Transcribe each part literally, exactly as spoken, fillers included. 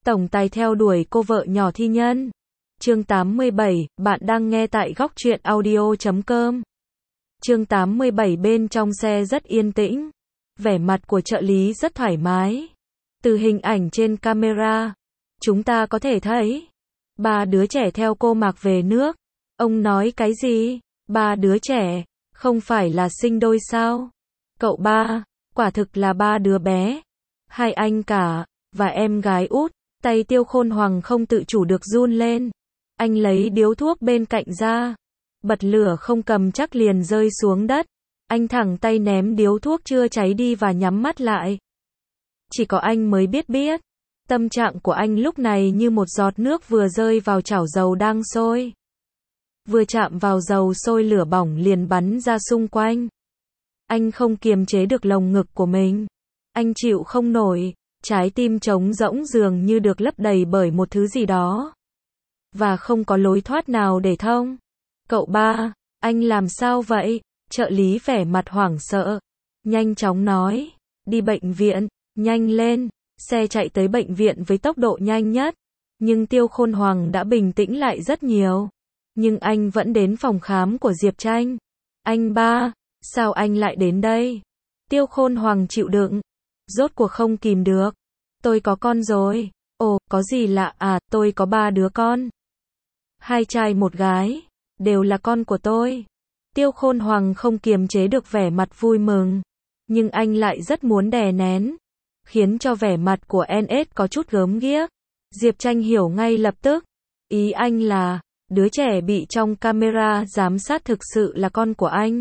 tổng tài theo đuổi cô vợ nhỏ thi nhân. Chương tám mươi bảy, bạn đang nghe tại góc truyện audio chấm com. Chương tám mươi bảy bên trong xe rất yên tĩnh. Vẻ mặt của trợ lý rất thoải mái. Từ hình ảnh trên camera, chúng ta có thể thấy ba đứa trẻ theo cô Mạc về nước. Ông nói cái gì? Ba đứa trẻ, không phải là sinh đôi sao? Cậu ba, quả thực là ba đứa bé. Hai anh cả, và em gái út. Tay Tiêu Khôn Hoàng không tự chủ được run lên. Anh lấy điếu thuốc bên cạnh ra. Bật lửa không cầm chắc liền rơi xuống đất. Anh thẳng tay ném điếu thuốc chưa cháy đi và nhắm mắt lại. Chỉ có anh mới biết biết. Tâm trạng của anh lúc này như một giọt nước vừa rơi vào chảo dầu đang sôi. Vừa chạm vào dầu sôi lửa bỏng liền bắn ra xung quanh. Anh không kiềm chế được lồng ngực của mình. Anh chịu không nổi. Trái tim trống rỗng dường như được lấp đầy bởi một thứ gì đó. Và không có lối thoát nào để thông. Cậu ba, anh làm sao vậy? Trợ lý vẻ mặt hoảng sợ. Nhanh chóng nói. Đi bệnh viện, nhanh lên. Xe chạy tới bệnh viện với tốc độ nhanh nhất. Nhưng Tiêu Khôn Hoàng đã bình tĩnh lại rất nhiều. Nhưng anh vẫn đến phòng khám của Diệp Tranh. Anh ba, sao anh lại đến đây? Tiêu Khôn Hoàng chịu đựng. Rốt cuộc không kìm được. Tôi có con rồi. Ồ, có gì lạ à, tôi có ba đứa con. Hai trai một gái. Đều là con của tôi. Tiêu Khôn Hoàng không kiềm chế được vẻ mặt vui mừng. Nhưng anh lại rất muốn đè nén. Khiến cho vẻ mặt của en ét có chút gớm ghiếc. Diệp Tranh hiểu ngay lập tức. Ý anh là, đứa trẻ bị trong camera giám sát thực sự là con của anh.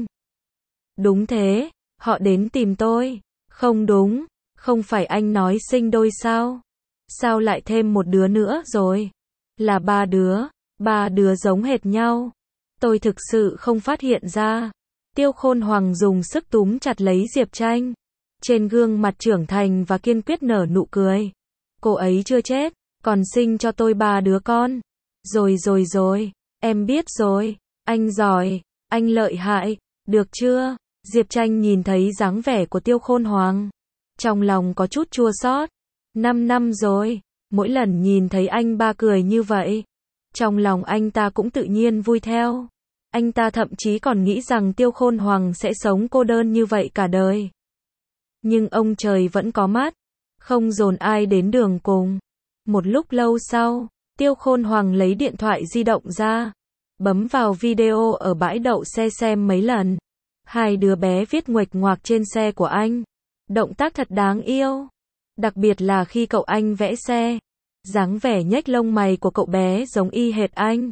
Đúng thế, họ đến tìm tôi. Không đúng, không phải anh nói sinh đôi sao? Sao lại thêm một đứa nữa rồi? Là ba đứa, ba đứa giống hệt nhau. Tôi thực sự không phát hiện ra. Tiêu Khôn Hoàng dùng sức túm chặt lấy Diệp Tranh. Trên gương mặt trưởng thành và kiên quyết nở nụ cười. Cô ấy chưa chết, còn sinh cho tôi ba đứa con. Rồi rồi rồi, em biết rồi. Anh giỏi, anh lợi hại, được chưa? Diệp Tranh nhìn thấy dáng vẻ của Tiêu Khôn Hoàng. Trong lòng có chút chua xót. Năm năm rồi, mỗi lần nhìn thấy anh ba cười như vậy. Trong lòng anh ta cũng tự nhiên vui theo. Anh ta thậm chí còn nghĩ rằng Tiêu Khôn Hoàng sẽ sống cô đơn như vậy cả đời. Nhưng ông trời vẫn có mắt. Không dồn ai đến đường cùng. Một lúc lâu sau, Tiêu Khôn Hoàng lấy điện thoại di động ra. Bấm vào video ở bãi đậu xe xem mấy lần. Hai đứa bé viết nguệch ngoạc trên xe của anh. Động tác thật đáng yêu. Đặc biệt là khi cậu anh vẽ xe. Dáng vẻ nhếch lông mày của cậu bé giống y hệt anh.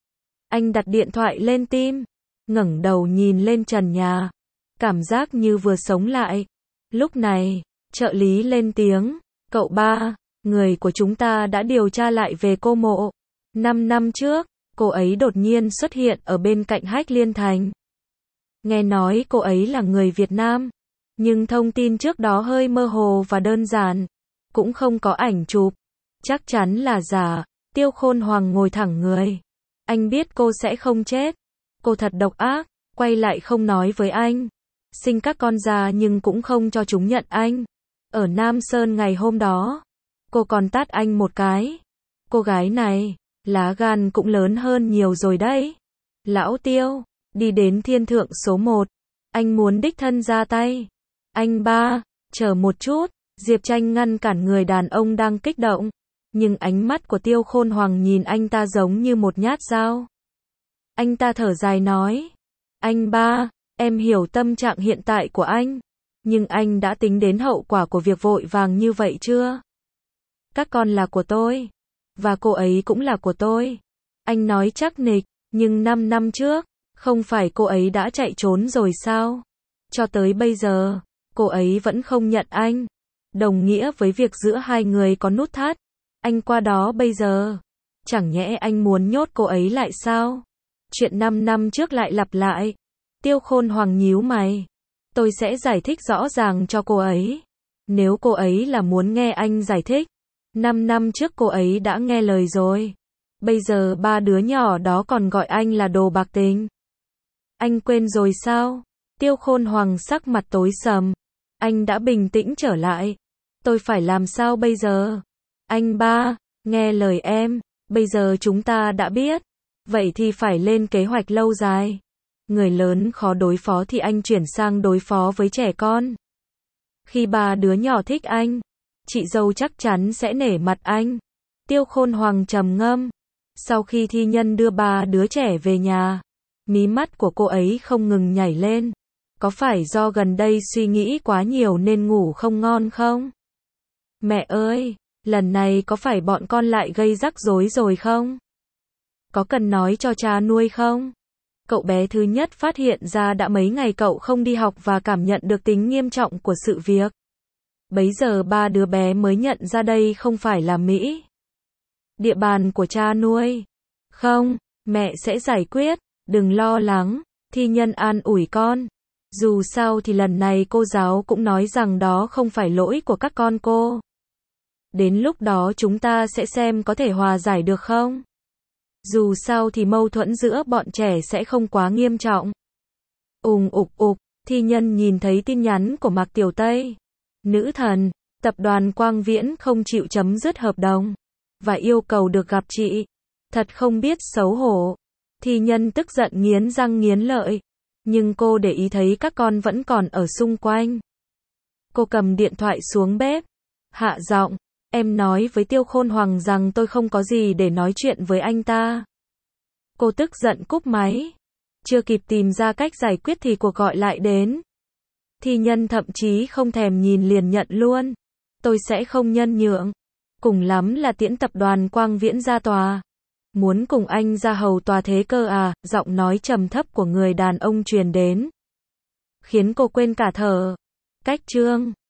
Anh đặt điện thoại lên tim. Ngẩng đầu nhìn lên trần nhà. Cảm giác như vừa sống lại. Lúc này, trợ lý lên tiếng. Cậu ba, người của chúng ta đã điều tra lại về cô Mộ. Năm năm trước, cô ấy đột nhiên xuất hiện ở bên cạnh Hách Liên Thành. Nghe nói cô ấy là người Việt Nam. Nhưng thông tin trước đó hơi mơ hồ và đơn giản. Cũng không có ảnh chụp. Chắc chắn là giả. Tiêu Khôn Hoàng ngồi thẳng người. Anh biết cô sẽ không chết. Cô thật độc ác. Quay lại không nói với anh. Sinh các con ra nhưng cũng không cho chúng nhận anh. Ở Nam Sơn ngày hôm đó. Cô còn tát anh một cái. Cô gái này, lá gan cũng lớn hơn nhiều rồi đấy. Lão Tiêu, đi đến thiên thượng số một. Anh muốn đích thân ra tay. Anh ba, chờ một chút. Diệp Tranh ngăn cản người đàn ông đang kích động. Nhưng ánh mắt của Tiêu Khôn Hoàng nhìn anh ta giống như một nhát dao. Anh ta thở dài nói. Anh ba, em hiểu tâm trạng hiện tại của anh. Nhưng anh đã tính đến hậu quả của việc vội vàng như vậy chưa? Các con là của tôi. Và cô ấy cũng là của tôi. Anh nói chắc nịch. Nhưng năm năm trước, không phải cô ấy đã chạy trốn rồi sao? Cho tới bây giờ, cô ấy vẫn không nhận anh. Đồng nghĩa với việc giữa hai người có nút thắt. Anh qua đó bây giờ. Chẳng nhẽ anh muốn nhốt cô ấy lại sao? Chuyện năm năm trước lại lặp lại. Tiêu Khôn Hoàng nhíu mày. Tôi sẽ giải thích rõ ràng cho cô ấy. Nếu cô ấy là muốn nghe anh giải thích. Năm năm trước cô ấy đã nghe lời rồi. Bây giờ ba đứa nhỏ đó còn gọi anh là đồ bạc tình. Anh quên rồi sao? Tiêu Khôn Hoàng sắc mặt tối sầm. Anh đã bình tĩnh trở lại. Tôi phải làm sao bây giờ? Anh ba, Nghe lời em, bây giờ chúng ta đã biết. Vậy thì phải lên kế hoạch lâu dài. Người lớn khó đối phó thì anh chuyển sang đối phó với trẻ con. Khi ba đứa nhỏ thích anh, chị dâu chắc chắn sẽ nể mặt anh. Tiêu Khôn Hoàng trầm ngâm. Sau khi thi nhân đưa ba đứa trẻ về nhà, mí mắt của cô ấy không ngừng nhảy lên. Có phải do gần đây suy nghĩ quá nhiều nên ngủ không ngon không? Mẹ ơi, lần này có phải bọn con lại gây rắc rối rồi không? Có cần nói cho cha nuôi không? Cậu bé thứ nhất phát hiện ra đã mấy ngày cậu không đi học và cảm nhận được tính nghiêm trọng của sự việc. Bấy giờ ba đứa bé mới nhận ra đây không phải là Mỹ. Địa bàn của cha nuôi. Không, mẹ sẽ giải quyết, đừng lo lắng, thi nhân an ủi con. Dù sao thì lần này cô giáo cũng nói rằng đó không phải lỗi của các con cô. Đến lúc đó chúng ta sẽ xem có thể hòa giải được không? Dù sao thì mâu thuẫn giữa bọn trẻ sẽ không quá nghiêm trọng. Ùng ục ục, thi nhân nhìn thấy tin nhắn của Mạc Tiểu Tây. Nữ thần, tập đoàn Quang Viễn không chịu chấm dứt hợp đồng và yêu cầu được gặp chị. Thật không biết xấu hổ. Thi nhân tức giận nghiến răng nghiến lợi. Nhưng cô để ý thấy các con vẫn còn ở xung quanh. Cô cầm điện thoại xuống bếp. Hạ giọng, em nói với Tiêu Khôn Hoàng rằng tôi không có gì để nói chuyện với anh ta. Cô tức giận cúp máy. Chưa kịp tìm ra cách giải quyết thì cuộc gọi lại đến. Thi nhân thậm chí không thèm nhìn liền nhận luôn. Tôi sẽ không nhân nhượng. Cùng lắm là tiễn tập đoàn Quang Viễn ra tòa. Muốn cùng anh ra hầu tòa thế cơ à? Giọng nói trầm thấp của người đàn ông truyền đến, khiến cô quên cả thở. Cách chương